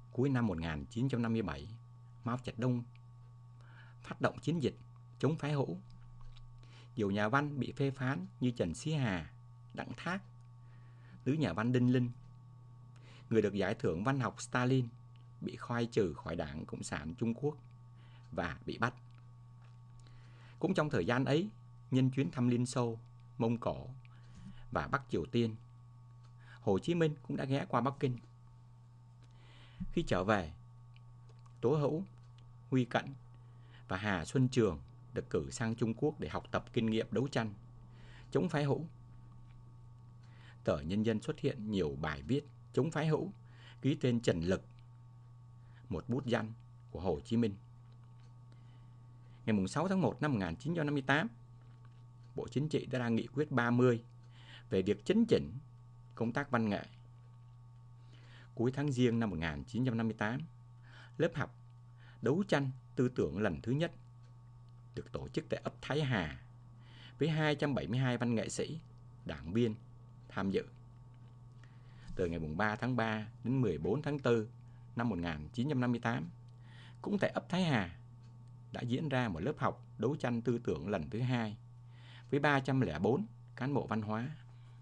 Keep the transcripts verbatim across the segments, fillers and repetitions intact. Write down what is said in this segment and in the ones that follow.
Cuối năm một nghìn chín trăm năm mươi bảy, Mao Trạch-đông phát động chiến dịch chống phái hữu. Nhiều nhà văn bị phê phán như Trần Sĩ Hà, Đặng Thác, tứ nhà văn Đinh Linh. Người được giải thưởng văn học Stalin bị khai trừ khỏi Đảng Cộng sản Trung Quốc và bị bắt. Cũng trong thời gian ấy, nhân chuyến thăm Liên Xô, Mông Cổ và Bắc Triều Tiên, Hồ Chí Minh cũng đã ghé qua Bắc Kinh. Khi trở về, Tố Hữu, Huy Cận và Hà Xuân Trường được cử sang Trung Quốc để học tập kinh nghiệm đấu tranh chống phái hữu. Tờ Nhân dân xuất hiện nhiều bài viết chống phái hữu ký tên Trần Lực, một bút danh của Hồ Chí Minh. Ngày sáu tháng một năm một nghìn chín trăm năm mươi tám, Bộ Chính trị đã ra nghị quyết ba mươi về việc chấn chỉnh công tác văn nghệ. Cuối tháng Giêng năm một nghìn chín trăm năm mươi tám, lớp học đấu tranh tư tưởng lần thứ nhất được tổ chức tại ấp Thái Hà với hai trăm bảy mươi hai văn nghệ sĩ, đảng viên tham dự. Từ ngày ba tháng ba đến mười bốn tháng tư năm một nghìn chín trăm năm mươi tám, cũng tại ấp Thái Hà đã diễn ra một lớp học đấu tranh tư tưởng lần thứ hai với ba trăm lẻ bốn cán bộ văn hóa.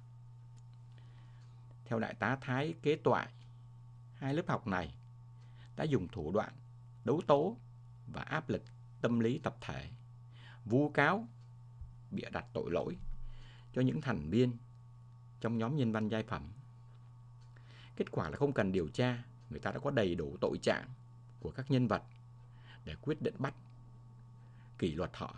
Theo Đại tá Thái Kế Toại, hai lớp học này đã dùng thủ đoạn đấu tố và áp lực tâm lý tập thể, vu cáo, bịa đặt tội lỗi cho những thành viên trong nhóm nhân văn giai phẩm. Kết quả là không cần điều tra, người ta đã có đầy đủ tội trạng của các nhân vật để quyết định bắt, kỷ luật họ.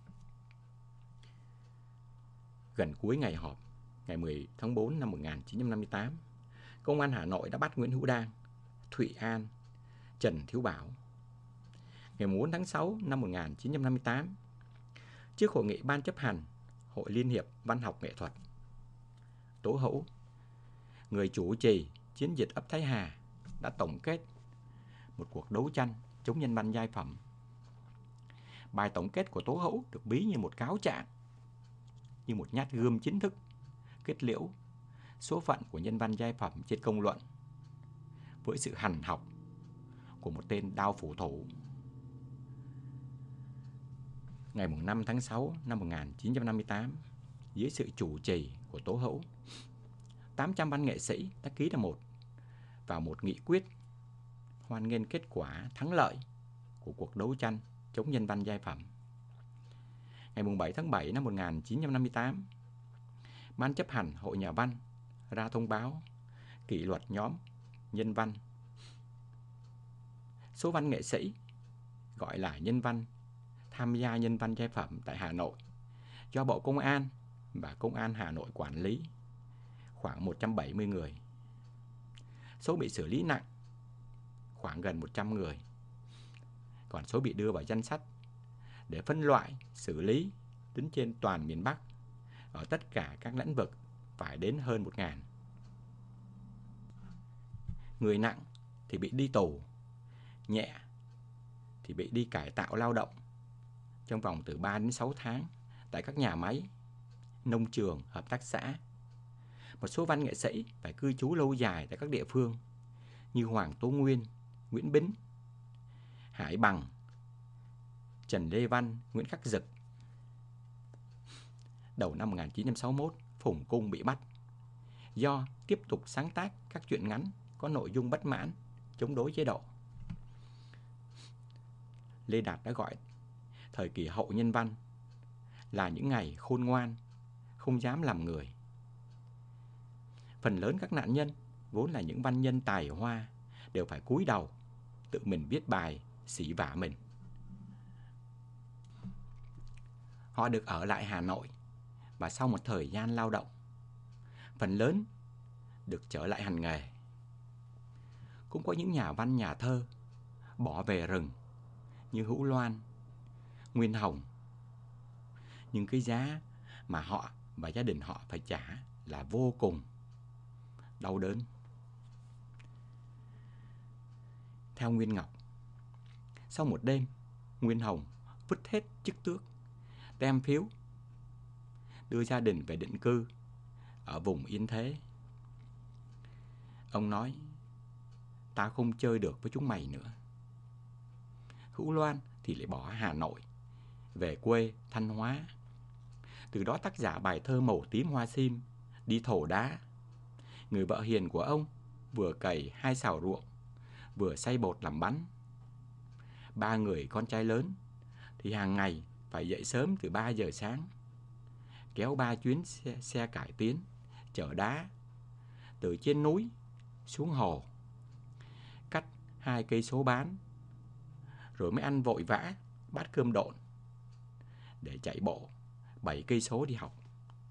Gần cuối ngày họp, ngày mười tháng tư năm một nghìn chín trăm năm mươi tám, Công an Hà Nội đã bắt Nguyễn Hữu Đang, Thụy An, Trần Thiếu Bảo. Ngày bốn tháng sáu năm một nghìn chín trăm năm mươi tám, trước hội nghị Ban chấp hành Hội Liên hiệp Văn học Nghệ thuật, Tố Hữu, người chủ trì chiến dịch ấp Thái Hà, đã tổng kết một cuộc đấu tranh chống nhân văn giai phẩm. Bài tổng kết của Tố Hữu được ví như một cáo trạng, như một nhát gươm chính thức kết liễu số phận của nhân văn giai phẩm trên công luận với sự hằn học của một tên đao phủ thủ. Ngày năm tháng sáu năm một nghìn chín trăm năm mươi tám, dưới sự chủ trì của Tố Hữu, tám trăm văn nghệ sĩ đã ký ra một vào một nghị quyết hoan nghênh kết quả thắng lợi của cuộc đấu tranh chống nhân văn giai phẩm. Ngày bảy tháng bảy năm một nghìn chín trăm năm mươi tám, Ban chấp hành Hội Nhà văn ra thông báo kỷ luật nhóm nhân văn. Số văn nghệ sĩ gọi là nhân văn tham gia nhân văn giai phẩm tại Hà Nội do Bộ Công an và Công an Hà Nội quản lý, khoảng một trăm bảy mươi người. Số bị xử lý nặng khoảng gần một trăm người. Còn số bị đưa vào danh sách để phân loại, xử lý tính trên toàn miền Bắc ở tất cả các lĩnh vực phải đến hơn một nghìn. Người nặng thì bị đi tù, nhẹ thì bị đi cải tạo lao động trong vòng từ ba đến sáu tháng tại các nhà máy, nông trường, hợp tác xã. Một số văn nghệ sĩ phải cư trú lâu dài tại các địa phương như Hoàng Tố Nguyên, Nguyễn Bính, Hải Bằng, Trần Lê Văn, Nguyễn Khắc Dực. Đầu năm một nghìn chín trăm sáu mươi mốt, Phùng Cung bị bắt do tiếp tục sáng tác các truyện ngắn có nội dung bất mãn, chống đối chế độ. Lê Đạt đã gọi thời kỳ hậu nhân văn là những ngày khôn ngoan, không dám làm người. Phần lớn các nạn nhân vốn là những văn nhân tài hoa đều phải cúi đầu tự mình viết bài xỉ vả mình. Họ được ở lại Hà Nội và sau một thời gian lao động, phần lớn được trở lại hành nghề. Cũng có những nhà văn nhà thơ bỏ về rừng như Hữu Loan, Nguyên Hồng. Nhưng cái giá mà họ và gia đình họ phải trả là vô cùng đau đớn. Theo Nguyên Ngọc, sau một đêm, Nguyên Hồng vứt hết chức tước, đem phiếu, đưa gia đình về định cư ở vùng Yên Thế. Ông nói, tao không chơi được với chúng mày nữa. Hữu Loan thì lại bỏ Hà Nội, về quê Thanh Hóa. Từ đó tác giả bài thơ Màu tím hoa sim đi thổ đá. Người vợ hiền của ông vừa cày hai xào ruộng, vừa xay bột làm bánh. Ba người con trai lớn thì hàng ngày phải dậy sớm từ ba giờ sáng, kéo ba chuyến xe, xe cải tiến chở đá từ trên núi xuống hồ, cắt hai cây số bán, rồi mới ăn vội vã bát cơm độn để chạy bộ bảy cây số đi học.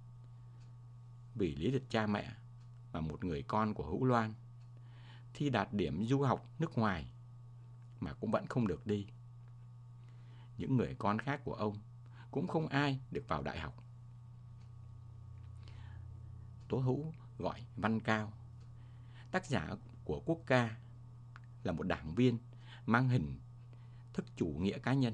Vì lý lịch cha mẹ và một người con của Hữu Loan thi đạt điểm du học nước ngoài mà cũng vẫn không được đi. Những người con khác của ông cũng không ai được vào đại học. Tố Hữu gọi Văn Cao, tác giả của quốc ca, là một đảng viên mang hình thức chủ nghĩa cá nhân,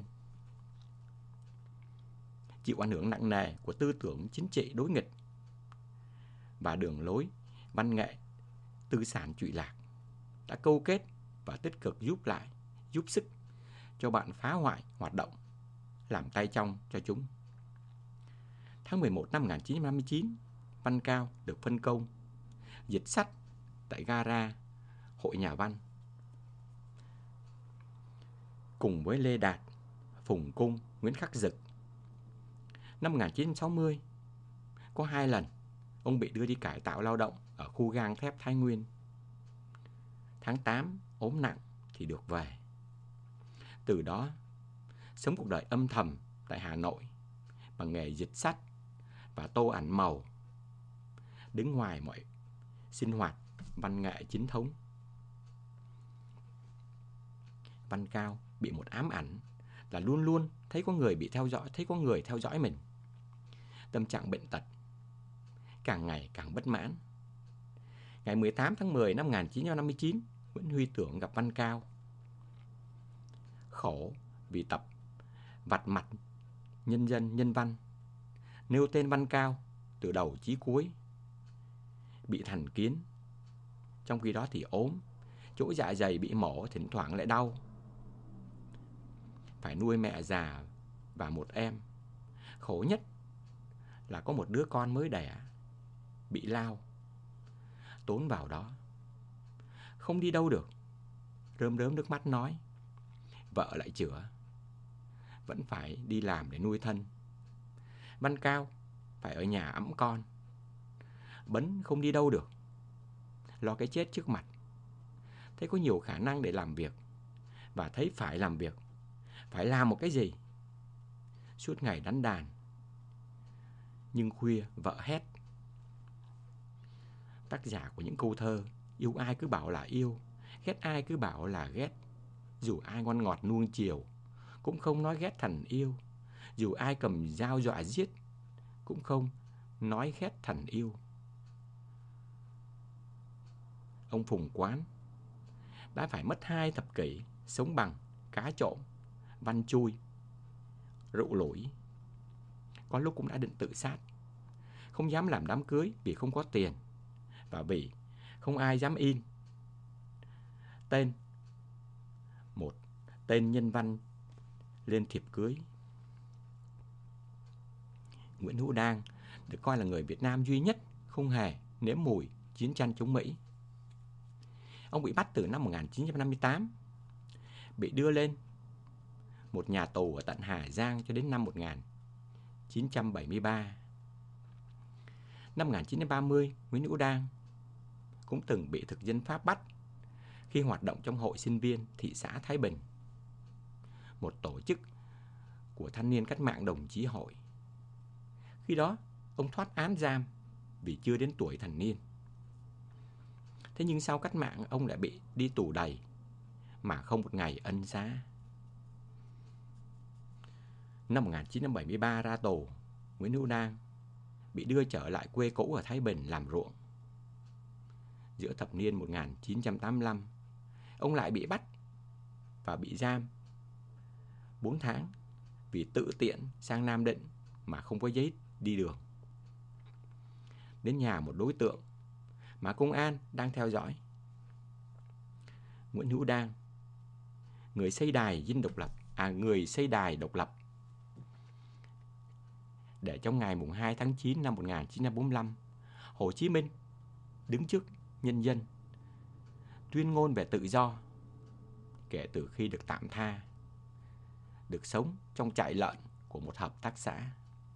chịu ảnh hưởng nặng nề của tư tưởng chính trị đối nghịch và đường lối văn nghệ tư sản trụy lạc, đã câu kết và tích cực giúp lại, giúp sức cho bạn phá hoại hoạt động, làm tay trong cho chúng. Tháng mười một năm một nghìn chín trăm năm mươi chín, Văn Cao được phân công dịch sách tại gara Hội Nhà Văn, cùng với Lê Đạt, Phùng Cung, Nguyễn Khắc Dực. Năm một nghìn chín trăm sáu mươi, có hai lần ông bị đưa đi cải tạo lao động ở khu gang thép Thái Nguyên. Tháng tám, ốm nặng thì được về. Từ đó, sống cuộc đời âm thầm tại Hà Nội bằng nghề dịch sách và tô ảnh màu, đứng ngoài mọi sinh hoạt văn nghệ chính thống. Văn Cao bị một ám ảnh là luôn luôn thấy có người bị theo dõi, thấy có người theo dõi mình. Tâm trạng bệnh tật, càng ngày càng bất mãn. Ngày mười tám tháng mười năm một nghìn chín trăm năm mươi chín, Nguyễn Huy Tưởng gặp Văn Cao. Khổ vì tập vặt mặt nhân dân nhân văn, nêu tên Văn Cao từ đầu chí cuối. Bị thành kiến, trong khi đó thì ốm, chỗ dạ dày bị mổ, thỉnh thoảng lại đau. Phải nuôi mẹ già và một em. Khổ nhất là có một đứa con mới đẻ, bị lao. Tốn vào đó, không đi đâu được. Rơm rớm nước mắt nói, vợ lại chữa, vẫn phải đi làm để nuôi thân. Văn Cao phải ở nhà ẵm con, Bấn không đi đâu được, lo cái chết trước mặt. Thấy có nhiều khả năng để làm việc, và thấy phải làm việc, phải làm một cái gì. Suốt ngày đánh đàn, nhưng khuya vợ hét. Tác giả của những câu thơ yêu ai cứ bảo là yêu, ghét ai cứ bảo là ghét. Dù ai ngon ngọt nuông chiều, cũng không nói ghét thành yêu. Dù ai cầm dao dọa giết, cũng không nói ghét thành yêu. Ông Phùng Quán đã phải mất hai thập kỷ sống bằng cá trộm, văn chui, rượu lủi. Có lúc cũng đã định tự sát, không dám làm đám cưới vì không có tiền, và vì không ai dám in tên một tên nhân văn lên thiệp cưới. Nguyễn Hữu Đang được coi là người Việt Nam duy nhất không hề nếm mùi chiến tranh chống Mỹ. Ông bị bắt từ năm một nghìn chín trăm năm mươi tám, bị đưa lên một nhà tù ở tận Hà Giang cho đến năm một nghìn chín trăm bảy mươi ba. Năm một nghìn chín trăm ba mươi, Nguyễn Hữu Đang cũng từng bị thực dân Pháp bắt khi hoạt động trong hội sinh viên thị xã Thái Bình, một tổ chức của thanh niên cách mạng đồng chí hội. Khi đó, ông thoát án giam vì chưa đến tuổi thành niên. Thế nhưng sau cách mạng, ông lại bị đi tù đầy mà không một ngày ân xá. Năm một nghìn chín trăm bảy mươi ba ra tù, Nguyễn Hữu Đang bị đưa trở lại quê cũ ở Thái Bình làm ruộng. Giữa thập niên một nghìn chín trăm tám mươi lăm, ông lại bị bắt và bị giam bốn tháng vì tự tiện sang Nam Định mà không có giấy đi đường. Đến nhà một đối tượng mà công an đang theo dõi. Nguyễn Hữu Đan, người xây đài dinh độc lập, à người xây đài độc lập, để trong ngày hai tháng chín năm một nghìn chín trăm bốn mươi lăm, Hồ Chí Minh đứng trước nhân dân tuyên ngôn về tự do kể từ khi được tạm tha, được sống trong trại lợn của một hợp tác xã.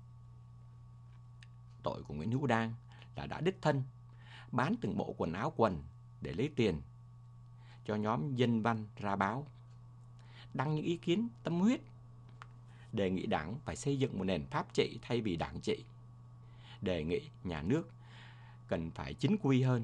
Tội của Nguyễn Hữu Đan là đã đích thân bán từng bộ quần áo quần để lấy tiền cho nhóm dân văn ra báo, đăng những ý kiến tâm huyết, đề nghị Đảng phải xây dựng một nền pháp trị thay vì đảng trị, đề nghị nhà nước cần phải chính quy hơn.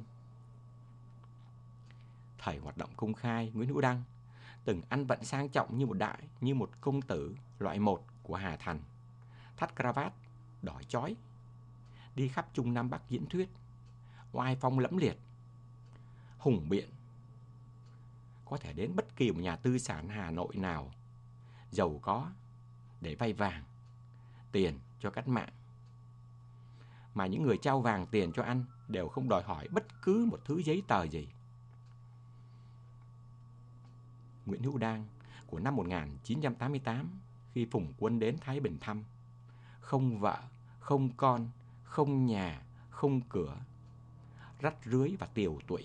Thời hoạt động công khai, Nguyễn Hữu Đan từng ăn vận sang trọng như một đại, như một công tử loại một của Hà Thành, thắt cravat, đỏ chói, đi khắp Trung Nam Bắc diễn thuyết, oai phong lẫm liệt, hùng biện, có thể đến bất kỳ một nhà tư sản Hà Nội nào giàu có để vay vàng, tiền cho cách mạng. Mà những người trao vàng tiền cho anh đều không đòi hỏi bất cứ một thứ giấy tờ gì. Nguyễn Hữu Đan của năm một nghìn chín trăm tám mươi tám, khi Phùng Quân đến Thái Bình thăm, không vợ, không con, không nhà, không cửa, rách rưới và tiều tụy.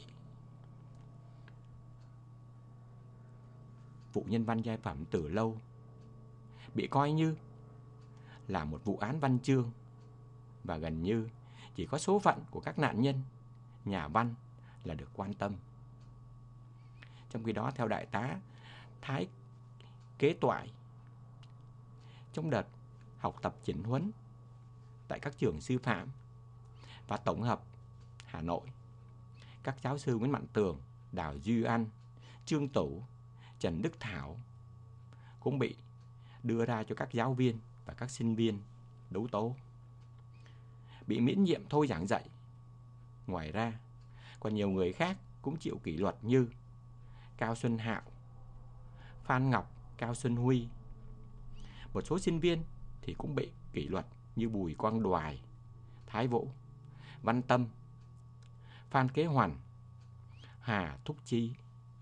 Vụ nhân văn giai phẩm từ lâu bị coi như là một vụ án văn chương, và gần như chỉ có số phận của các nạn nhân, nhà văn là được quan tâm. Trong khi đó, theo Đại tá Thái Kế Toại, trong đợt học tập chỉnh huấn tại các trường sư phạm và tổng hợp Hà Nội, các giáo sư Nguyễn Mạnh Tường, Đào Duy Anh, Trương Tủ, Trần Đức Thảo cũng bị đưa ra cho các giáo viên và các sinh viên đấu tố, bị miễn nhiệm thôi giảng dạy. Ngoài ra, còn nhiều người khác cũng chịu kỷ luật như Cao Xuân Hạo, Phan Ngọc, Cao Xuân Huy. Một số sinh viên thì cũng bị kỷ luật như Bùi Quang Đoài, Thái Vũ, Văn Tâm, Phan Kế Hoành, Hà Thúc Chi.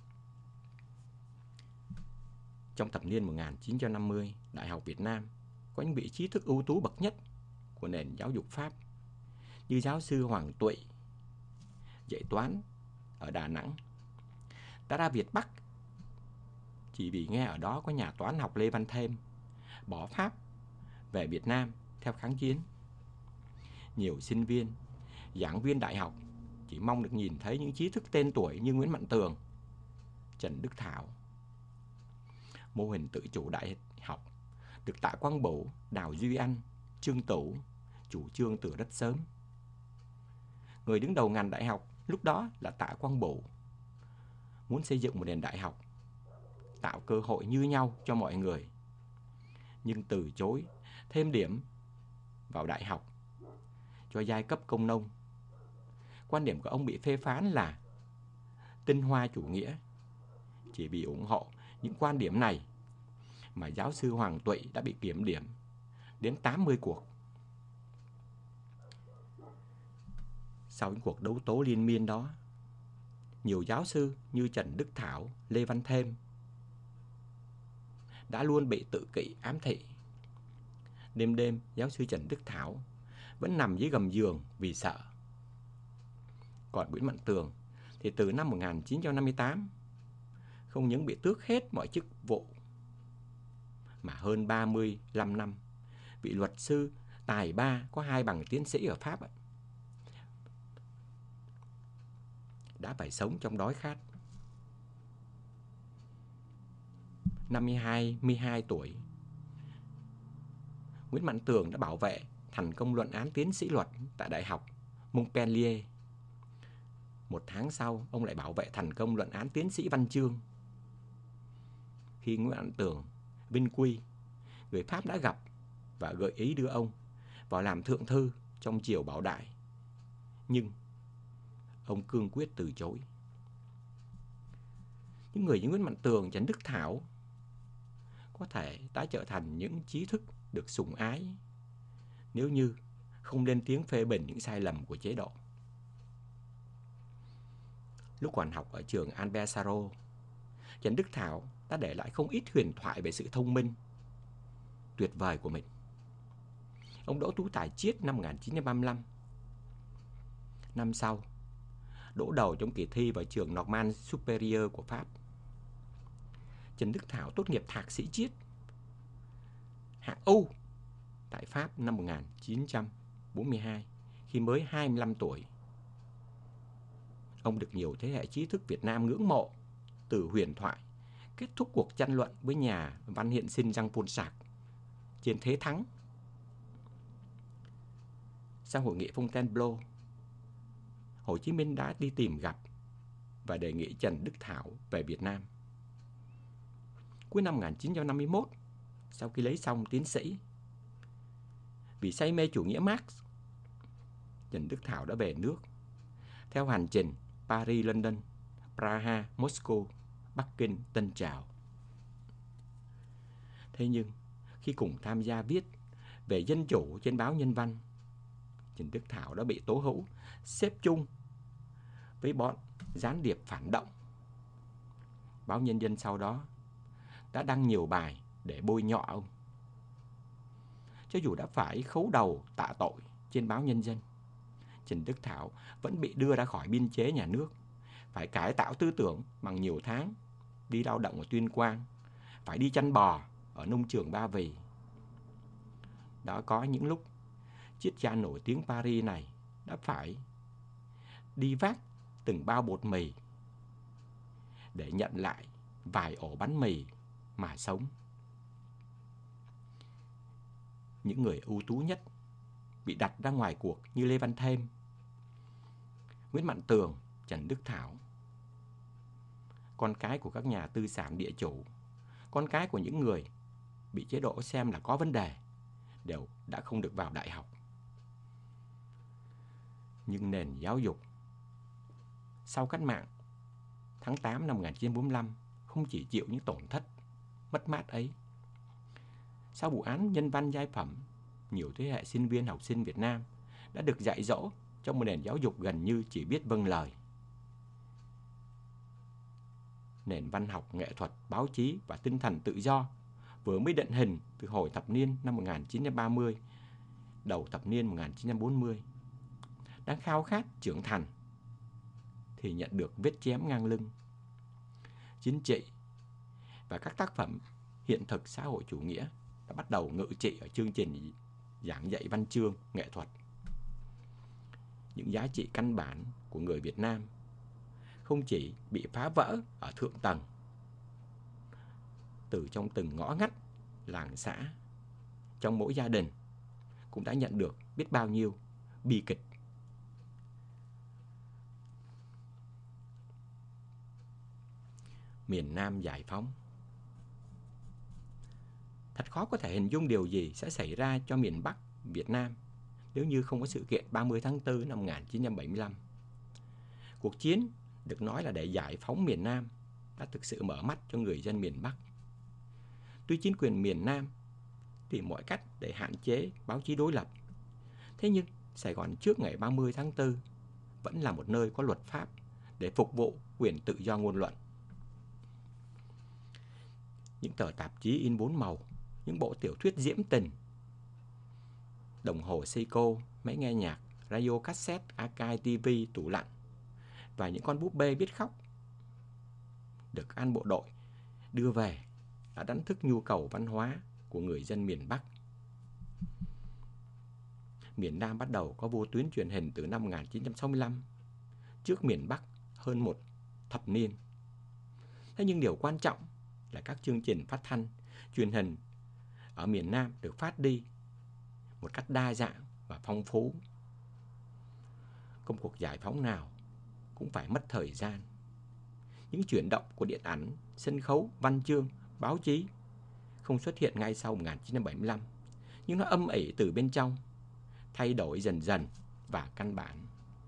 Trong thập niên một nghìn chín trăm năm mươi, Đại học Việt Nam có những vị trí thức ưu tú bậc nhất của nền giáo dục Pháp như giáo sư Hoàng Tụy, dạy toán ở Đà Nẵng, đã ra Việt Bắc chỉ vì nghe ở đó có nhà toán học Lê Văn Thêm bỏ Pháp về Việt Nam theo kháng chiến. Nhiều sinh viên, giảng viên đại học chỉ mong được nhìn thấy những trí thức tên tuổi như Nguyễn Mạnh Tường, Trần Đức Thảo. Mô hình tự chủ đại học được Tạ Quang Bửu, Đào Duy Anh, Trương Tủ chủ trương từ rất sớm. Người đứng đầu ngành đại học lúc đó là Tạ Quang Bửu, muốn xây dựng một nền đại học tạo cơ hội như nhau cho mọi người, nhưng từ chối thêm điểm vào đại học cho giai cấp công nông. Quan điểm của ông bị phê phán là tinh hoa chủ nghĩa. Chỉ vì ủng hộ những quan điểm này mà giáo sư Hoàng Tụy đã bị kiểm điểm đến tám mươi cuộc. Sau những cuộc đấu tố liên miên đó, nhiều giáo sư như Trần Đức Thảo, Lê Văn Thêm đã luôn bị tự kỷ ám thị. Đêm đêm, giáo sư Trần Đức Thảo vẫn nằm dưới gầm giường vì sợ. Còn Nguyễn Mạnh Tường thì từ năm một nghìn chín trăm năm mươi tám không những bị tước hết mọi chức vụ, mà hơn ba mươi lăm năm vị luật sư tài ba có hai bằng tiến sĩ ở Pháp đã phải sống trong đói khát. Năm hai mươi hai tuổi, Nguyễn Mạnh Tường đã bảo vệ thành công luận án tiến sĩ luật tại Đại học Montpellier. Một tháng sau, ông lại bảo vệ thành công luận án tiến sĩ văn chương. Khi Nguyễn Mạnh Tường vinh quy, người Pháp đã gặp và gợi ý đưa ông vào làm thượng thư trong triều Bảo Đại. Nhưng ông cương quyết từ chối. Những người như Nguyễn Mạnh Tường, Trần Đức Thảo có thể đã trở thành những trí thức được sủng ái nếu như không lên tiếng phê bình những sai lầm của chế độ. Lúc còn học ở trường Albert Sarraut, Trần Đức Thảo đã để lại không ít huyền thoại về sự thông minh tuyệt vời của mình. Ông đỗ tú tài chiết năm một nghìn chín trăm ba mươi lăm. Năm sau, đỗ đầu trong kỳ thi vào trường Normand Superior của Pháp. Trần Đức Thảo tốt nghiệp thạc sĩ triết hạng U tại Pháp năm một nghìn chín trăm bốn mươi hai khi mới hai mươi lăm tuổi. Ông được nhiều thế hệ trí thức Việt Nam ngưỡng mộ, từ huyền thoại kết thúc cuộc tranh luận với nhà văn hiện sinh Jean-Paul Sartre trên thế thắng. Sau hội nghị Fontainebleau, Hồ Chí Minh đã đi tìm gặp và đề nghị Trần Đức Thảo về Việt Nam. Cuối năm một nghìn chín trăm năm mươi mốt, sau khi lấy xong tiến sĩ, vì say mê chủ nghĩa Marx, Trần Đức Thảo đã về nước theo hành trình Paris, London, Praha, Moscow, Bắc Kinh, Tân Trào. Thế nhưng, khi cùng tham gia viết về dân chủ trên báo Nhân văn, Trần Đức Thảo đã bị Tố Hữu xếp chung với bọn gián điệp phản động. Báo Nhân dân sau đó đã đăng nhiều bài để bôi nhọ ông. Cho dù đã phải khấu đầu tạ tội trên báo Nhân dân, Trần Đức Thảo vẫn bị đưa ra khỏi biên chế nhà nước, phải cải tạo tư tưởng bằng nhiều tháng, đi lao động ở Tuyên Quang, phải đi chăn bò ở nông trường Ba Vì. Đã có những lúc triết gia nổi tiếng Paris này đã phải đi vác từng bao bột mì để nhận lại vài ổ bánh mì mà sống. Những người ưu tú nhất bị đặt ra ngoài cuộc như Lê Văn Thêm, Nguyễn Mạn Tường, Trần Đức Thảo, con cái của các nhà tư sản địa chủ, con cái của những người bị chế độ xem là có vấn đề, đều đã không được vào đại học. Nhưng nền giáo dục sau cách mạng tháng tám năm một nghìn chín trăm bốn mươi lăm không chỉ chịu những tổn thất, mất mát ấy. Sau vụ án Nhân văn giai phẩm, nhiều thế hệ sinh viên học sinh Việt Nam đã được dạy dỗ trong một nền giáo dục gần như chỉ biết vâng lời. Nền văn học, nghệ thuật, báo chí và tinh thần tự do vừa mới định hình từ hồi thập niên năm một nghìn chín trăm ba mươi, đầu thập niên một nghìn chín trăm bốn mươi, đang khao khát trưởng thành thì nhận được vết chém ngang lưng. Chính trị và các tác phẩm hiện thực xã hội chủ nghĩa đã bắt đầu ngự trị ở chương trình giảng dạy văn chương, nghệ thuật. Những giá trị căn bản của người Việt Nam không chỉ bị phá vỡ ở thượng tầng, từ trong từng ngõ ngách, làng xã, trong mỗi gia đình cũng đã nhận được biết bao nhiêu bi kịch. Miền Nam giải phóng. Thật khó có thể hình dung điều gì sẽ xảy ra cho miền Bắc Việt Nam nếu như không có sự kiện ba mươi tháng tư năm một nghìn chín trăm bảy mươi lăm. Cuộc chiến được nói là để giải phóng miền Nam đã thực sự mở mắt cho người dân miền Bắc. Tuy chính quyền miền Nam tìm mọi cách để hạn chế báo chí đối lập, thế nhưng Sài Gòn trước ngày ba mươi tháng tư vẫn là một nơi có luật pháp để phục vụ quyền tự do ngôn luận. Những tờ tạp chí in bốn màu, những bộ tiểu thuyết diễm tình, đồng hồ Seiko, máy nghe nhạc, radio cassette, archive, ti vi, tủ lạnh và những con búp bê biết khóc được An bộ đội đưa về đã đánh thức nhu cầu văn hóa của người dân miền Bắc. Miền Nam bắt đầu có vô tuyến truyền hình từ năm một nghìn chín trăm sáu mươi lăm, trước miền Bắc hơn một thập niên. Thế nhưng điều quan trọng là các chương trình phát thanh, truyền hình ở miền Nam được phát đi một cách đa dạng và phong phú. Công cuộc giải phóng nào cũng phải mất thời gian. Những chuyển động của điện ảnh, sân khấu, văn chương, báo chí không xuất hiện ngay sau một nghìn chín trăm bảy mươi lăm, nhưng nó âm ỉ từ bên trong, thay đổi dần dần và căn bản.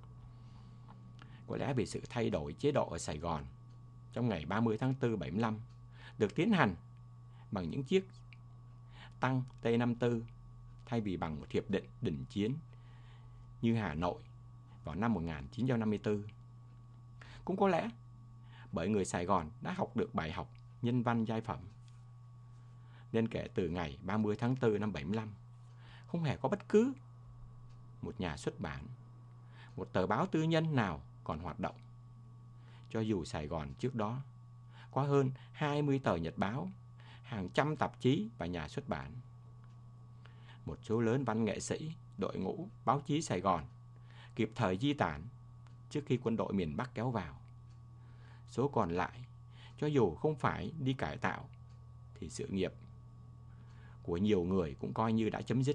Có lẽ vì sự thay đổi chế độ ở Sài Gòn trong ngày ba mươi tháng tư bảy mươi lăm được tiến hành bằng những chiếc tăng T năm mươi tư thay vì bằng một hiệp định đình chiến như Hà Nội vào năm một nghìn chín trăm năm mươi tư. Cũng có lẽ bởi người Sài Gòn đã học được bài học nhân văn giai phẩm. Nên kể từ ngày ba mươi tháng tư năm bảy mươi lăm, không hề có bất cứ một nhà xuất bản, một tờ báo tư nhân nào còn hoạt động. Cho dù Sài Gòn trước đó có hơn hai mươi tờ nhật báo, hàng trăm tạp chí và nhà xuất bản. Một số lớn văn nghệ sĩ, đội ngũ báo chí Sài Gòn kịp thời di tản trước khi quân đội miền Bắc kéo vào. Số còn lại, cho dù không phải đi cải tạo, thì sự nghiệp của nhiều người cũng coi như đã chấm dứt.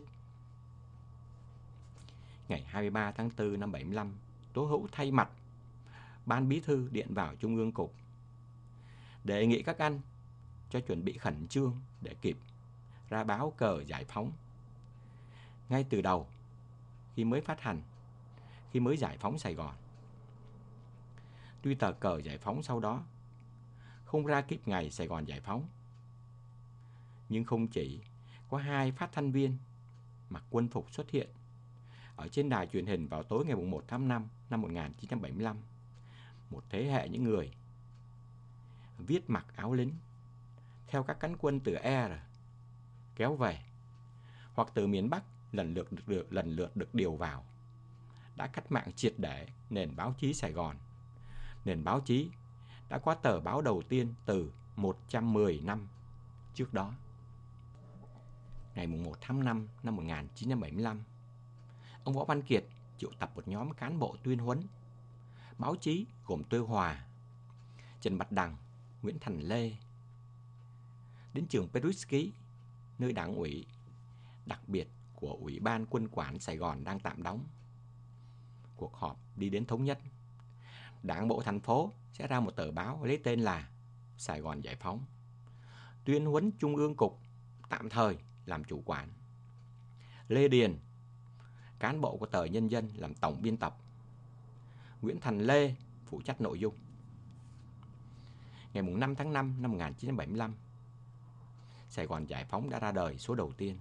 Ngày hai mươi ba tháng tư năm bảy mươi lăm, Tố Hữu thay mặt Ban Bí thư điện vào Trung ương Cục, đề nghị các anh cho chuẩn bị khẩn trương để kịp ra báo cờ giải phóng. Ngay từ đầu, khi mới phát hành, khi mới giải phóng Sài Gòn. Tuy tờ cờ giải phóng sau đó không ra kịp ngày Sài Gòn giải phóng, nhưng không chỉ có hai phát thanh viên mặc quân phục xuất hiện ở trên đài truyền hình vào tối ngày một tháng năm năm một nghìn chín trăm bảy mươi lăm. Một thế hệ những người viết mặc áo lính theo các cánh quân từ e rờ kéo về, hoặc từ miền Bắc lần lượt được, lần lượt được điều vào, đã cách mạng triệt để nền báo chí Sài Gòn. Nền báo chí đã có tờ báo đầu tiên từ một trăm mười năm trước đó. Ngày một tháng năm năm một nghìn chín trăm bảy mươi lăm, ông Võ Văn Kiệt triệu tập một nhóm cán bộ tuyên huấn báo chí gồm Tôi Hòa, Trần Bạch Đằng, Nguyễn Thành Lê đến trường Peruski, nơi đảng ủy đặc biệt của Ủy ban Quân quản Sài Gòn đang tạm đóng. Cuộc họp đi đến thống nhất, Đảng bộ thành phố sẽ ra một tờ báo lấy tên là Sài Gòn Giải Phóng. Tuyên huấn Trung ương Cục tạm thời làm chủ quản. Lê Điền, cán bộ của tờ Nhân dân, làm tổng biên tập. Nguyễn Thành Lê phụ trách nội dung. Ngày năm tháng năm năm một nghìn chín trăm bảy mươi lăm, Sài Gòn Giải Phóng đã ra đời số đầu tiên.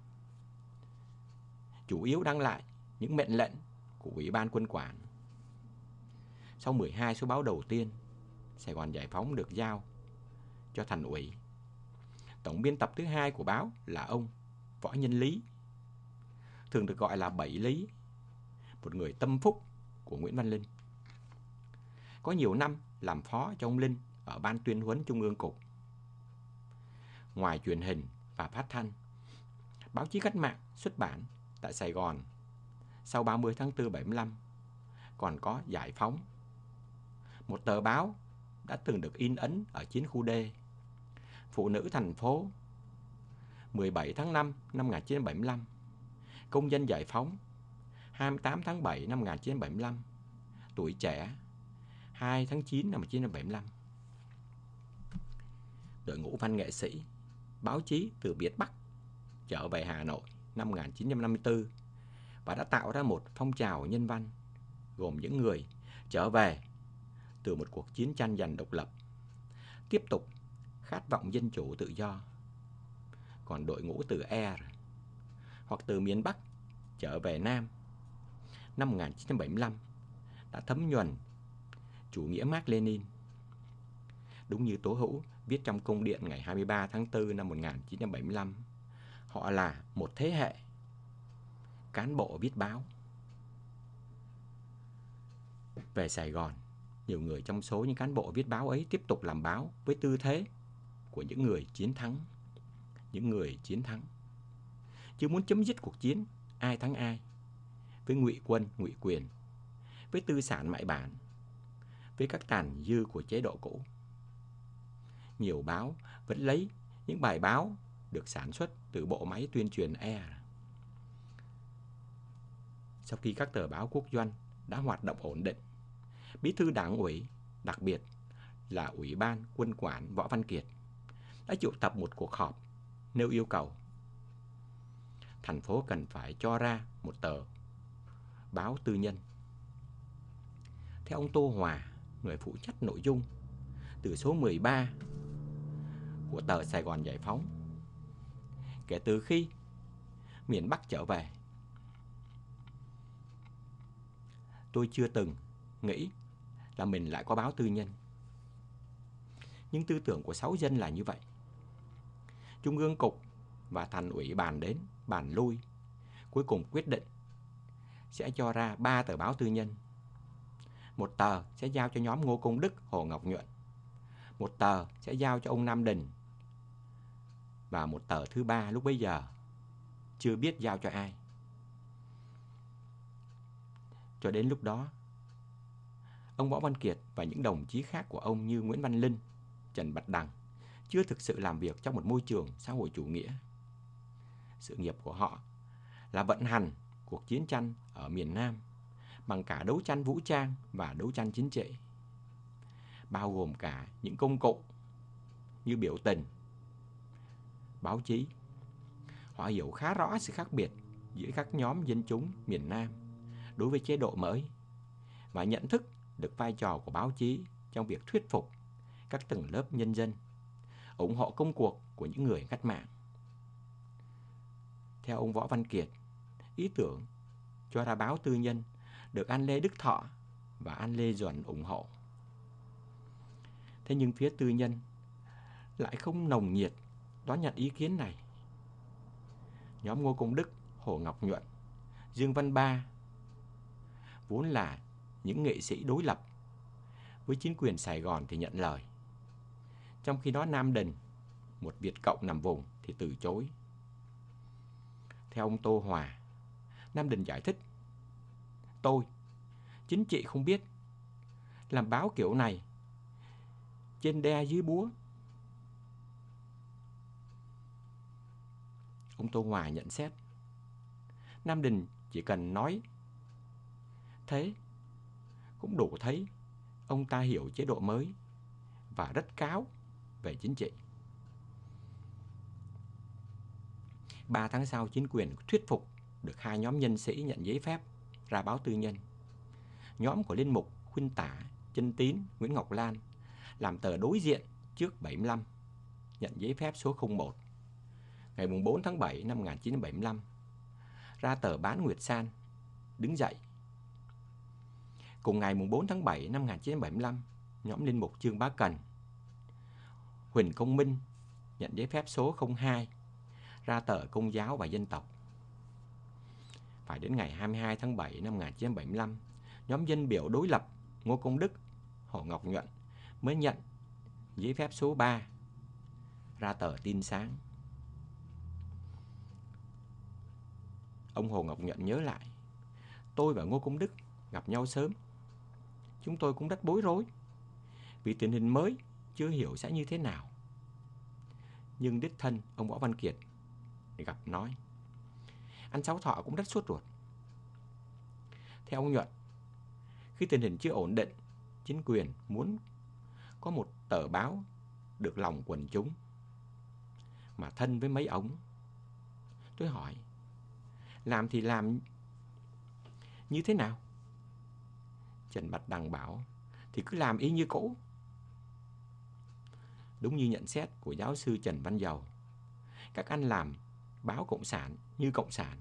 Chủ yếu đăng lại những mệnh lệnh của Ủy ban Quân quản. Sau mười hai số báo đầu tiên, Sài Gòn Giải Phóng được giao cho thành ủy. Tổng biên tập thứ hai của báo là ông Võ Nhân Lý, thường được gọi là Bảy Lý, một người tâm phúc của Nguyễn Văn Linh. Có nhiều năm làm phó cho ông Linh ở Ban Tuyên huấn Trung ương Cục. Ngoài truyền hình và phát thanh, báo chí cách mạng xuất bản tại Sài Gòn sau ba mươi tháng tư bảy mươi lăm còn có Giải Phóng, một tờ báo đã từng được in ấn ở chiến khu D, Phụ nữ thành phố, mười bảy tháng năm năm một nghìn chín trăm bảy mươi lăm, Công dân Giải Phóng, hai mươi tám tháng bảy năm một nghìn chín trăm bảy mươi lăm, Tuổi Trẻ, hai tháng chín năm một nghìn chín trăm bảy mươi lăm. Đội ngũ văn nghệ sĩ, báo chí từ Việt Bắc trở về Hà Nội năm một nghìn chín trăm năm mươi tư và đã tạo ra một phong trào nhân văn gồm những người trở về từ một cuộc chiến tranh giành độc lập, tiếp tục khát vọng dân chủ tự do. Còn đội ngũ từ e rờ hoặc từ miền Bắc trở về Nam năm một nghìn chín trăm bảy mươi lăm đã thấm nhuần chủ nghĩa Mác Lênin. Đúng như Tố Hữu viết trong công điện ngày hai mươi ba tháng tư năm một nghìn chín trăm bảy mươi lăm, họ là một thế hệ cán bộ viết báo. Về Sài Gòn, nhiều người trong số những cán bộ viết báo ấy tiếp tục làm báo với tư thế của những người chiến thắng. Những người chiến thắng chứ muốn chấm dứt cuộc chiến ai thắng ai, với ngụy quân, ngụy quyền, với tư sản mại bản, với các tàn dư của chế độ cũ. Nhiều báo vẫn lấy những bài báo được sản xuất từ bộ máy tuyên truyền e rờ. Sau khi các tờ báo quốc doanh đã hoạt động ổn định, Bí thư Đảng ủy, đặc biệt là Ủy ban Quân quản Võ Văn Kiệt, đã triệu tập một cuộc họp nêu yêu cầu thành phố cần phải cho ra một tờ báo tư nhân. Theo ông Tô Hòa, người phụ trách nội dung từ số mười ba của tờ Sài Gòn Giải Phóng, kể từ khi miền Bắc trở về, tôi chưa từng nghĩ là mình lại có báo tư nhân. Nhưng tư tưởng của sáu dân là như vậy. Trung ương cục và thành ủy bàn đến, bàn lui, cuối cùng quyết định sẽ cho ra ba tờ báo tư nhân. Một tờ sẽ giao cho nhóm Ngô Công Đức, Hồ Ngọc Nhuận. Một tờ sẽ giao cho ông Nam Đình. Và một tờ thứ ba lúc bấy giờ chưa biết giao cho ai. Cho đến lúc đó, ông Võ Văn Kiệt và những đồng chí khác của ông như Nguyễn Văn Linh, Trần Bạch Đằng chưa thực sự làm việc trong một môi trường xã hội chủ nghĩa. Sự nghiệp của họ là vận hành cuộc chiến tranh ở miền Nam bằng cả đấu tranh vũ trang và đấu tranh chính trị, bao gồm cả những công cụ như biểu tình, báo chí. Họ hiểu khá rõ sự khác biệt giữa các nhóm dân chúng miền Nam đối với chế độ mới và nhận thức được vai trò của báo chí trong việc thuyết phục các tầng lớp nhân dân ủng hộ công cuộc của những người cách mạng. Theo ông Võ Văn Kiệt, ý tưởng cho ra báo tư nhân được anh Lê Đức Thọ và anh Lê Duẩn ủng hộ. Thế nhưng phía tư nhân lại không nồng nhiệt đón nhận ý kiến này. Nhóm Ngô Công Đức, Hồ Ngọc Nhuận, Dương Văn Ba vốn là những nghệ sĩ đối lập với chính quyền Sài Gòn thì nhận lời. Trong khi đó Nam Đình, một Việt Cộng nằm vùng, thì từ chối. Theo ông Tô Hòa, Nam Đình giải thích: tôi, chính trị không biết, làm báo kiểu này, trên đe dưới búa. Ông Tô Hòa nhận xét: Nam Đình chỉ cần nói thế cũng đủ thấy ông ta hiểu chế độ mới và rất cáo về chính trị. Ba tháng sau, chính quyền thuyết phục được hai nhóm nhân sĩ nhận giấy phép ra báo tư nhân. Nhóm của Linh Mục, Khuynh Tả, Chân Tín, Nguyễn Ngọc Lan làm tờ đối diện trước bảy mươi lăm, nhận giấy phép số không một. Ngày bốn tháng bảy năm một nghìn chín trăm bảy mươi lăm, ra tờ Bán Nguyệt San, Đứng Dậy. Cùng ngày bốn tháng bảy năm một nghìn chín trăm bảy mươi lăm, nhóm Linh Mục Trương Bá Cần, Huỳnh Công Minh nhận giấy phép số không hai, ra tờ Công giáo và Dân tộc. Phải đến ngày hai mươi hai tháng bảy năm một nghìn chín trăm bảy mươi lăm, nhóm dân biểu đối lập Ngô Công Đức, Hồ Ngọc Nhuận mới nhận giấy phép số ba, ra tờ Tin Sáng. Ông Hồ Ngọc Nhuận nhớ lại: tôi và Ngô Công Đức gặp nhau sớm. Chúng tôi cũng rất bối rối vì tình hình mới chưa hiểu sẽ như thế nào. Nhưng đích thân ông Võ Văn Kiệt gặp nói: anh Sáu Thọ cũng rất sốt ruột. Theo ông Nhuận, khi tình hình chưa ổn định, chính quyền muốn có một tờ báo được lòng quần chúng mà thân với mấy ông. Tôi hỏi: làm thì làm như thế nào? Trần Bạch Đằng bảo: thì cứ làm y như cũ. Đúng như nhận xét của giáo sư Trần Văn Dầu, các anh làm báo cộng sản như cộng sản.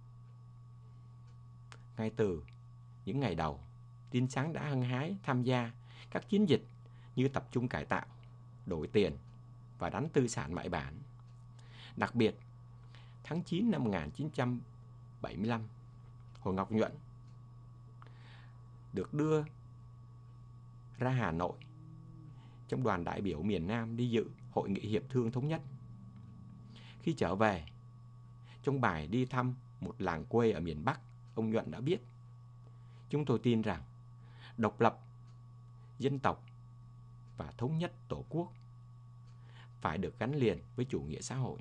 Ngay từ những ngày đầu, Tin Sáng đã hăng hái tham gia các chiến dịch như tập trung cải tạo, đổi tiền và đánh tư sản mại bản. Đặc biệt, tháng chín năm một nghìn chín trăm bảy mươi lăm, Hồ Ngọc Nhuận được đưa ra Hà Nội trong đoàn đại biểu miền Nam đi dự Hội nghị Hiệp thương Thống nhất. Khi trở về, trong bài đi thăm một làng quê ở miền Bắc, ông Nhuận đã viết: chúng tôi tin rằng độc lập, dân tộc và thống nhất Tổ quốc phải được gắn liền với chủ nghĩa xã hội.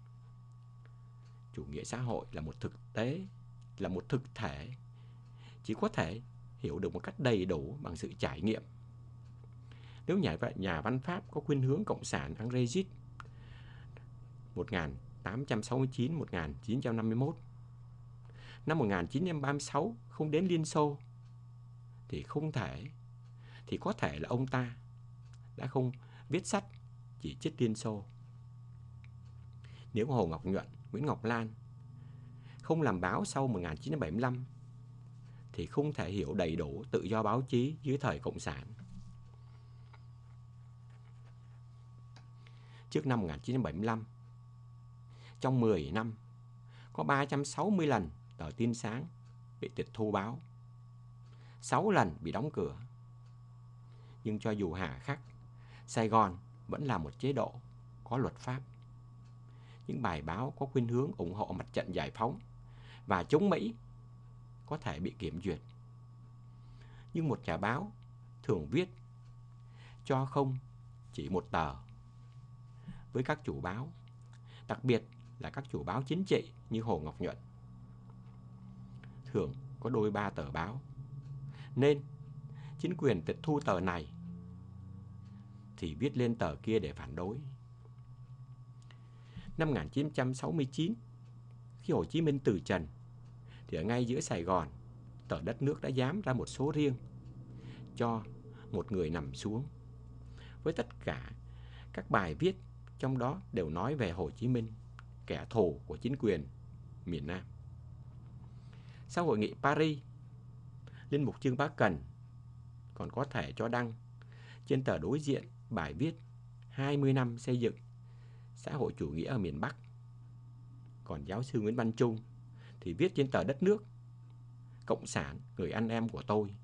Chủ nghĩa xã hội là một thực tế, là một thực thể, chỉ có thể hiểu được một cách đầy đủ bằng sự trải nghiệm. Nếu nhà, nhà văn Pháp có khuynh hướng cộng sản André Gide một nghìn tám trăm sáu mươi chín đến một nghìn chín trăm năm mươi mốt, năm một nghìn chín trăm ba mươi sáu không đến Liên Xô, thì không thể, thì có thể là ông ta đã không viết sách chỉ trích Liên Xô. Nếu Hồ Ngọc Nhuận, Nguyễn Ngọc Lan không làm báo sau một nghìn chín trăm bảy mươi lăm, thì không thể hiểu đầy đủ tự do báo chí dưới thời Cộng sản. trước năm một nghìn chín trăm bảy mươi lăm. Trong mười năm, có ba trăm sáu mươi lần tờ Tin Sáng bị tịch thu báo, sáu lần bị đóng cửa. Nhưng cho dù hà khắc, Sài Gòn vẫn là một chế độ có luật pháp. Những bài báo có khuynh hướng ủng hộ mặt trận giải phóng và chống Mỹ có thể bị kiểm duyệt. Nhưng một nhà báo thường viết cho không chỉ một tờ. Với các chủ báo, đặc biệt là các chủ báo chính trị như Hồ Ngọc Nhuận, thường có đôi ba tờ báo, nên chính quyền tịch thu tờ này thì viết lên tờ kia để phản đối. Năm một nghìn chín trăm sáu mươi chín, khi Hồ Chí Minh từ trần, thì ở ngay giữa Sài Gòn, tờ Đất Nước đã dám ra một số riêng cho một người nằm xuống. Với tất cả các bài viết trong đó đều nói về Hồ Chí Minh, kẻ thù của chính quyền miền Nam. Sau hội nghị Paris, Linh mục Trương Bá Cần còn có thể cho đăng trên tờ Đối Diện bài viết hai mươi năm xây dựng xã hội chủ nghĩa ở miền Bắc. Còn giáo sư Nguyễn Văn Trung thì viết trên tờ Đất Nước, Cộng sản, người anh em của tôi.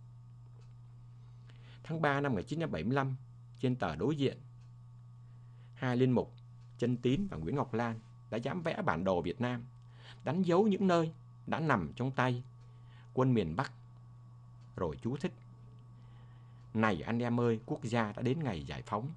Tháng ba năm một nghìn chín trăm bảy mươi lăm, trên tờ Đối Diện, hai linh mục Chân Tín và Nguyễn Ngọc Lan đã dám vẽ bản đồ Việt Nam, đánh dấu những nơi đã nằm trong tay quân miền Bắc, rồi chú thích: này anh em ơi, quốc gia đã đến ngày giải phóng.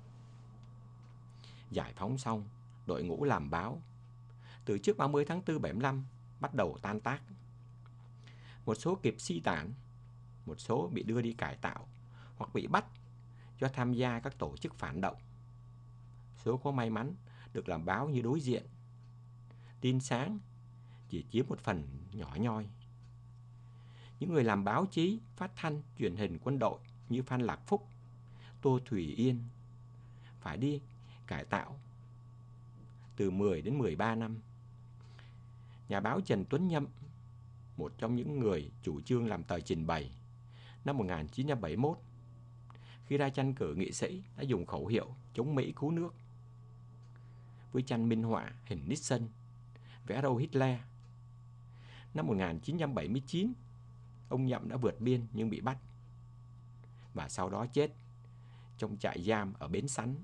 Giải phóng xong, đội ngũ làm báo từ trước ba mươi tháng tư bảy mươi lăm bắt đầu tan tác. Một số kịp si tản, một số bị đưa đi cải tạo hoặc bị bắt cho tham gia các tổ chức phản động. Số có may mắn được làm báo như Đối Diện, Tin Sáng chỉ chiếm một phần nhỏ nhoi. Những người làm báo chí, phát thanh, truyền hình quân đội như Phan Lạc Phúc, Tô Thủy Yên phải đi cải tạo từ mười đến mười ba năm. Nhà báo Trần Tuấn Nhậm, một trong những người chủ trương làm tờ Trình Bày, năm một nghìn chín trăm bảy mươi mốt, khi ra tranh cử nghị sĩ đã dùng khẩu hiệu chống Mỹ cứu nước với tranh minh họa hình Nixon, vẽ râu Hitler. Năm một nghìn chín trăm bảy mươi chín, ông Nhậm đã vượt biên nhưng bị bắt và sau đó chết trong trại giam ở Bến Sắn.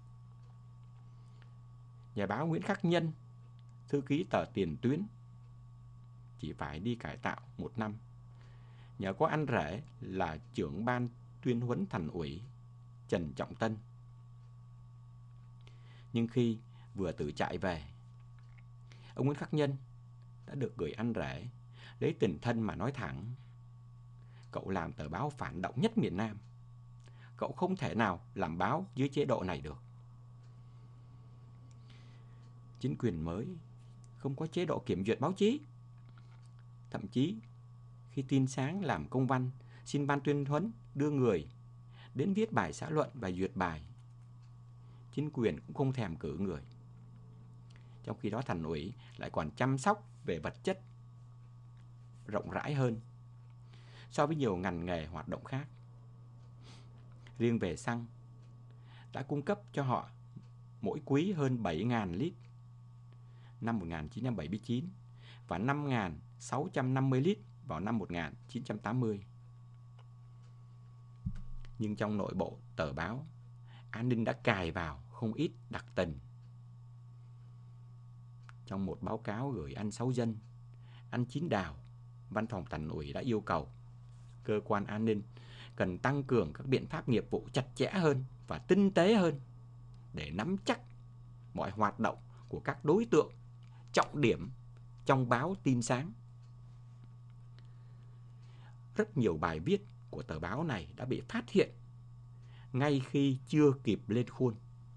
Nhà báo Nguyễn Khắc Nhân, thư ký tờ Tiền Tuyến, chỉ phải đi cải tạo một năm nhờ có anh rể là trưởng ban tuyên huấn Thành ủy Trần Trọng Tân. Nhưng khi vừa từ trại về, ông Nguyễn Khắc Nhân đã được người anh rể lấy tình thân mà nói thẳng: cậu làm tờ báo phản động nhất miền Nam, cậu không thể nào làm báo dưới chế độ này được. Chính quyền mới không có chế độ kiểm duyệt báo chí. Thậm chí khi Tin Sáng làm công văn xin ban tuyên huấn đưa người đến viết bài xã luận và duyệt bài, chính quyền cũng không thèm cử người. Trong khi đó Thành ủy lại còn chăm sóc về vật chất rộng rãi hơn so với nhiều ngành nghề hoạt động khác. Riêng về xăng, đã cung cấp cho họ mỗi quý hơn bảy nghìn lít năm một nghìn chín trăm bảy mươi chín và năm nghìn sáu trăm năm mươi lít vào năm một nghìn chín trăm tám mươi. Nhưng trong nội bộ tờ báo, an ninh đã cài vào không ít đặc tình. Trong một báo cáo gửi anh Sáu Dân, anh Chín Đào, Văn phòng Thành ủy đã yêu cầu cơ quan an ninh cần tăng cường các biện pháp nghiệp vụ chặt chẽ hơn và tinh tế hơn để nắm chắc mọi hoạt động của các đối tượng trọng điểm trong báo Tin Sáng. Rất nhiều bài viết của tờ báo này đã bị phát hiện ngay khi chưa kịp lên khuôn.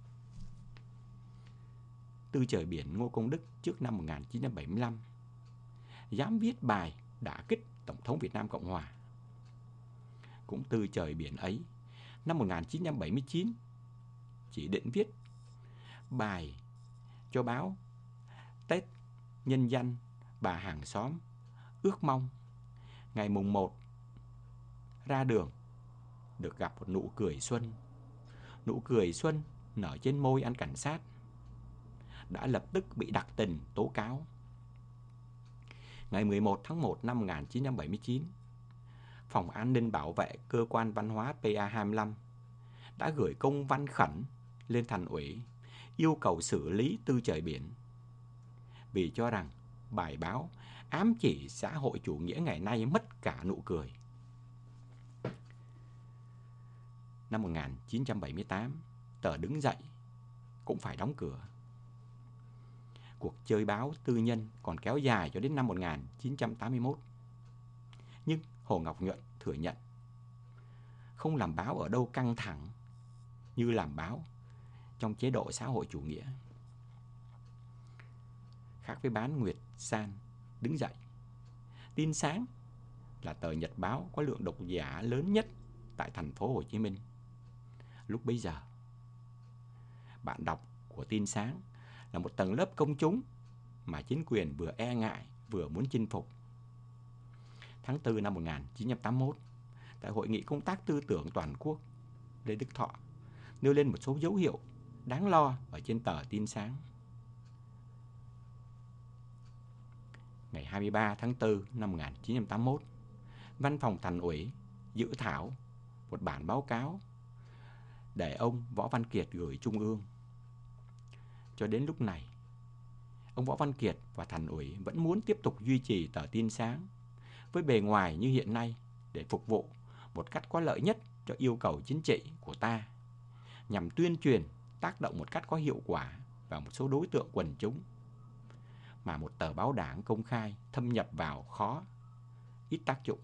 Tư Trời Biển Ngô Công Đức trước năm một nghìn chín trăm bảy mươi lăm dám viết bài đả kích Tổng thống Việt Nam Cộng Hòa. Cũng Tư Trời Biển ấy, năm một nghìn chín trăm bảy mươi chín, chỉ định viết bài cho báo Tết nhân dân bà hàng xóm ước mong ngày mùng một ra đường được gặp một nụ cười xuân. Nụ cười xuân nở trên môi anh cảnh sát, đã lập tức bị đặc tình tố cáo. Ngày mười một tháng một năm một nghìn chín trăm bảy mươi chín, Phòng An ninh Bảo vệ Cơ quan Văn hóa P A hai mươi lăm đã gửi công văn khẩn lên Thành ủy yêu cầu xử lý Tư Trời Biển, vì cho rằng bài báo ám chỉ xã hội chủ nghĩa ngày nay mất cả nụ cười. Năm một nghìn chín trăm bảy mươi tám, tờ Đứng Dậy cũng phải đóng cửa. Cuộc chơi báo tư nhân còn kéo dài cho đến năm một nghìn chín trăm tám mươi mốt. Nhưng Hồ Ngọc Nhuận thừa nhận không làm báo ở đâu căng thẳng như làm báo trong chế độ xã hội chủ nghĩa. Khác với bán Nguyệt San, Đứng Dậy, Tin Sáng là tờ nhật báo có lượng độc giả lớn nhất tại thành phố Hồ Chí Minh. Lúc bấy giờ, bạn đọc của Tin Sáng là một tầng lớp công chúng mà chính quyền vừa e ngại vừa muốn chinh phục. Tháng tư năm một nghìn chín trăm tám mươi mốt, tại Hội nghị Công tác Tư tưởng Toàn quốc, Lê Đức Thọ nêu lên một số dấu hiệu đáng lo ở trên tờ Tin Sáng. Ngày hai mươi ba tháng tư năm một nghìn chín trăm tám mươi mốt, Văn phòng Thành ủy dự thảo một bản báo cáo để ông Võ Văn Kiệt gửi Trung ương. Cho đến lúc này, ông Võ Văn Kiệt và Thành ủy vẫn muốn tiếp tục duy trì tờ Tin Sáng với bề ngoài như hiện nay để phục vụ một cách có lợi nhất cho yêu cầu chính trị của ta, nhằm tuyên truyền tác động một cách có hiệu quả vào một số đối tượng quần chúng mà một tờ báo đảng công khai thâm nhập vào khó, ít tác dụng.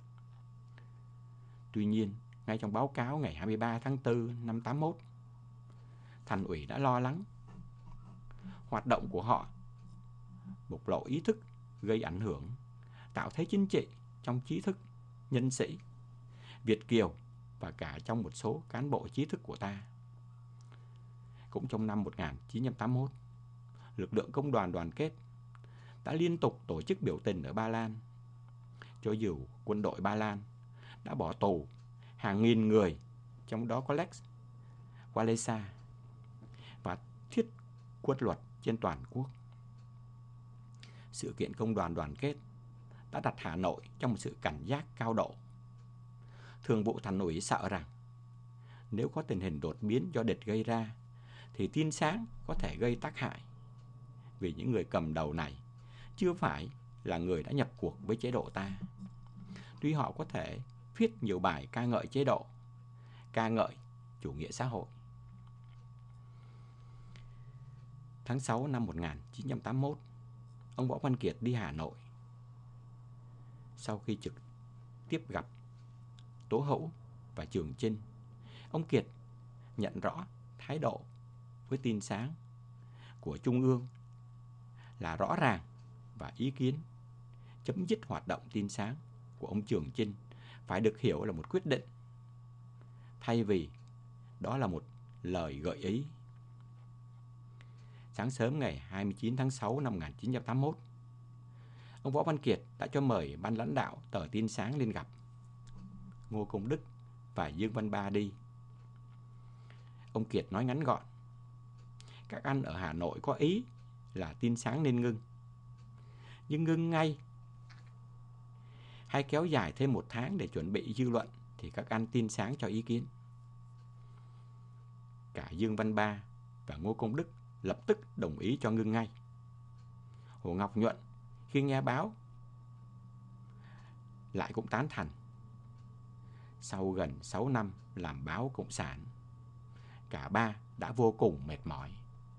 Tuy nhiên, ngay trong báo cáo ngày hai mươi ba tháng tư năm tám mốt, Thành ủy đã lo lắng hoạt động của họ bộc lộ ý thức gây ảnh hưởng, tạo thế chính trị trong trí thức, nhân sĩ, Việt kiều và cả trong một số cán bộ trí thức của ta. Cũng trong năm một nghìn chín trăm tám mươi mốt, lực lượng công đoàn đoàn kết đã liên tục tổ chức biểu tình ở Ba Lan. Cho dù quân đội Ba Lan đã bỏ tù hàng nghìn người, trong đó có Lech Walesa, và thiết quân luật trên toàn quốc. Sự kiện công đoàn đoàn kết đã đặt Hà Nội trong một sự cảnh giác cao độ. Thường vụ Thành ủy sợ rằng nếu có tình hình đột biến do địch gây ra thì Tin Sáng có thể gây tác hại, vì những người cầm đầu này chưa phải là người đã nhập cuộc với chế độ ta. Tuy họ có thể viết nhiều bài ca ngợi chế độ, ca ngợi chủ nghĩa xã hội. Tháng sáu năm một nghìn chín trăm tám mươi mốt, ông Võ Văn Kiệt đi Hà Nội. Sau khi trực tiếp gặp Tố Hữu và Trường Chinh, ông Kiệt nhận rõ thái độ với Tin Sáng của Trung ương là rõ ràng, và ý kiến chấm dứt hoạt động Tin Sáng của ông Trường Chinh phải được hiểu là một quyết định, thay vì đó là một lời gợi ý. Sáng sớm ngày hai mươi chín tháng sáu năm một nghìn chín trăm tám mươi mốt, ông Võ Văn Kiệt đã cho mời ban lãnh đạo tờ Tin Sáng lên gặp. Ngô Công Đức và Dương Văn Ba đi. Ông Kiệt nói ngắn gọn: các anh ở Hà Nội có ý là Tin Sáng nên ngưng, nhưng ngưng ngay hay kéo dài thêm một tháng để chuẩn bị dư luận thì các anh Tin Sáng cho ý kiến. Cả Dương Văn Ba và Ngô Công Đức lập tức đồng ý cho ngưng ngay. Hồ Ngọc Nhuận khi nghe báo lại cũng tán thành. Sau gần sáu năm làm báo cộng sản, cả ba đã vô cùng mệt mỏi.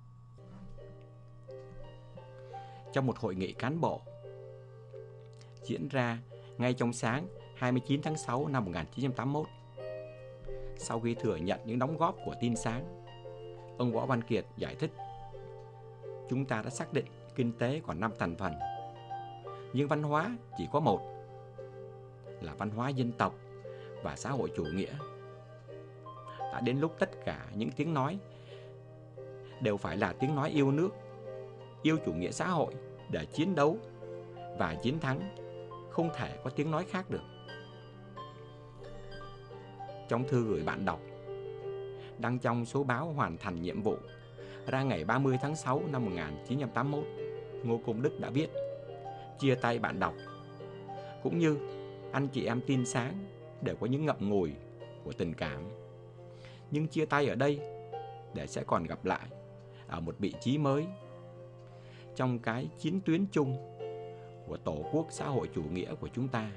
Trong một hội nghị cán bộ diễn ra ngay trong sáng hai mươi chín tháng sáu năm một nghìn chín trăm tám mươi mốt, sau khi thừa nhận những đóng góp của Tin Sáng, ông Võ Văn Kiệt giải thích: chúng ta đã xác định kinh tế còn năm thành phần, nhưng văn hóa chỉ có một, là văn hóa dân tộc và xã hội chủ nghĩa. Đã đến lúc tất cả những tiếng nói đều phải là tiếng nói yêu nước, yêu chủ nghĩa xã hội để chiến đấu và chiến thắng, không thể có tiếng nói khác được. Trong thư gửi bạn đọc, đăng trong số báo Hoàn thành nhiệm vụ ra ngày ba mươi tháng sáu năm một nghìn chín trăm tám mươi mốt, Ngô Công Đức đã viết: chia tay bạn đọc, cũng như anh chị em tin sáng đều có những ngậm ngùi của tình cảm. Nhưng chia tay ở đây để sẽ còn gặp lại ở một vị trí mới trong cái chiến tuyến chung của Tổ quốc xã hội chủ nghĩa của chúng ta.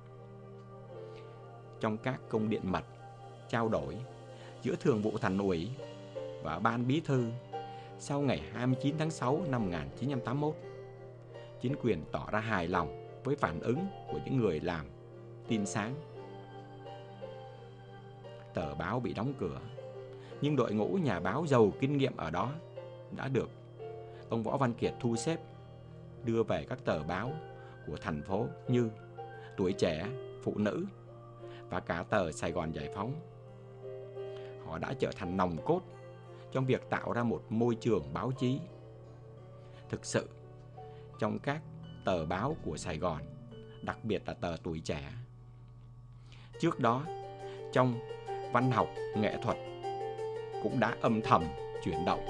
Trong các công điện mật trao đổi giữa Thường vụ Thành ủy và Ban Bí thư sau ngày hai mươi chín tháng sáu năm một nghìn chín trăm tám mươi mốt, chính quyền tỏ ra hài lòng với phản ứng của những người làm tin sáng. Tờ báo bị đóng cửa, nhưng đội ngũ nhà báo giàu kinh nghiệm ở đó đã được ông Võ Văn Kiệt thu xếp đưa về các tờ báo của thành phố như Tuổi Trẻ, Phụ Nữ và cả tờ Sài Gòn Giải Phóng. Họ đã trở thành nòng cốt trong việc tạo ra một môi trường báo chí thực sự trong các tờ báo của Sài Gòn, đặc biệt là tờ Tuổi Trẻ. Trước đó, trong văn học, nghệ thuật cũng đã âm thầm chuyển động.